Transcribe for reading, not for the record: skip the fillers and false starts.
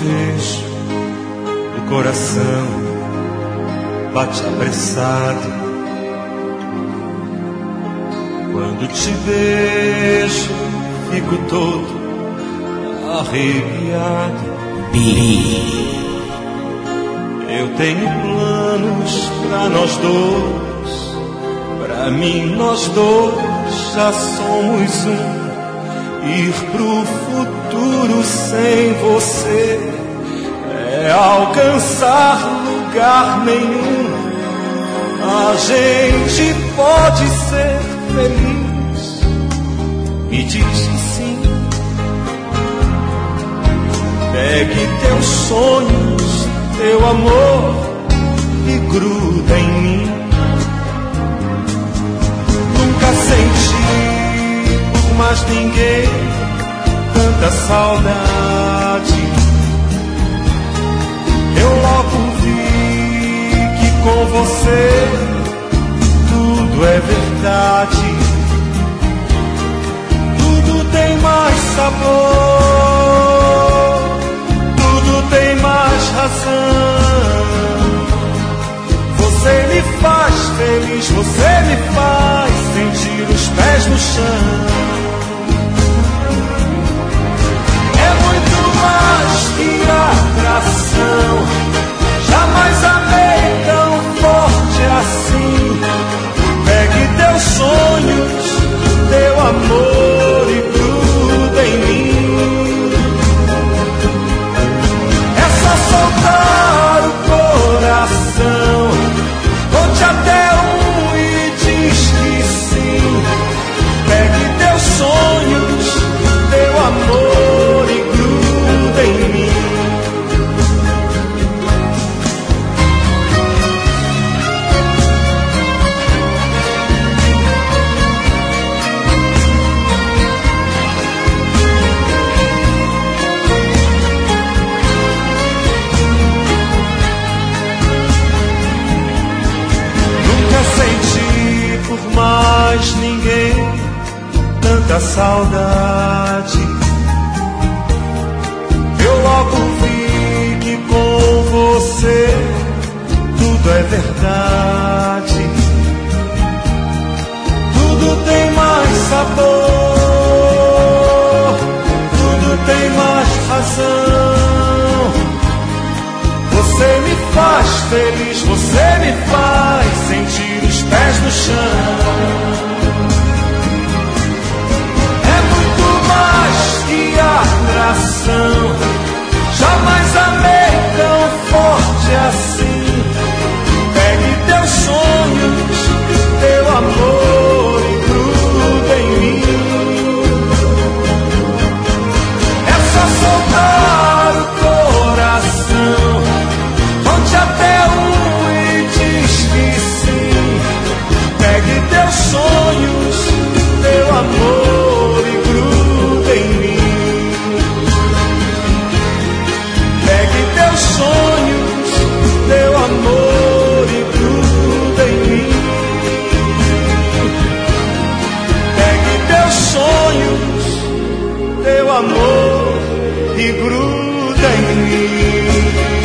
vejo, o coração bate apressado. Quando te vejo, fico todo arrepiado. Eu tenho planos pra nós dois. Pra mim nós dois já somos um. Ir pro futuro sem você é alcançar lugar nenhum. A gente pode ser feliz. Me diz que sim. Pegue teus sonhos, teu amor e gruda em mim. Nunca senti por mais ninguém tanta saudade. Eu logo vi que com você tudo é verdade. Tudo tem mais sabor, tudo tem mais razão. Você me faz feliz, você me faz sentir os pés no chão. É muito mais que atração. Jamais amei tão forte assim. Pegue teus sonhos, teu amor e gruda em mim. É só soltar o coração. Conte até um e diz que sim. Pegue teus sonhos, teu amor e gruda em mim. Senti por mais ninguém tanta saudade. Eu logo vi que com você tudo é verdade. Tudo tem mais sabor, tudo tem mais razão. Você me faz feliz, você me faz sentir os pés no chão. É muito mais que atração. Jamais amei tão forte assim. Pegue teus sonhos, teu amor e gruda em mim. É só soltar o coração. Conte até um e diz que sim. Pegue teus sonhos, teu amor e gruda em mim. Pegue teus sonhos, teu amor e gruda em mim. Pegue teus sonhos, teu amor e gruda em mim.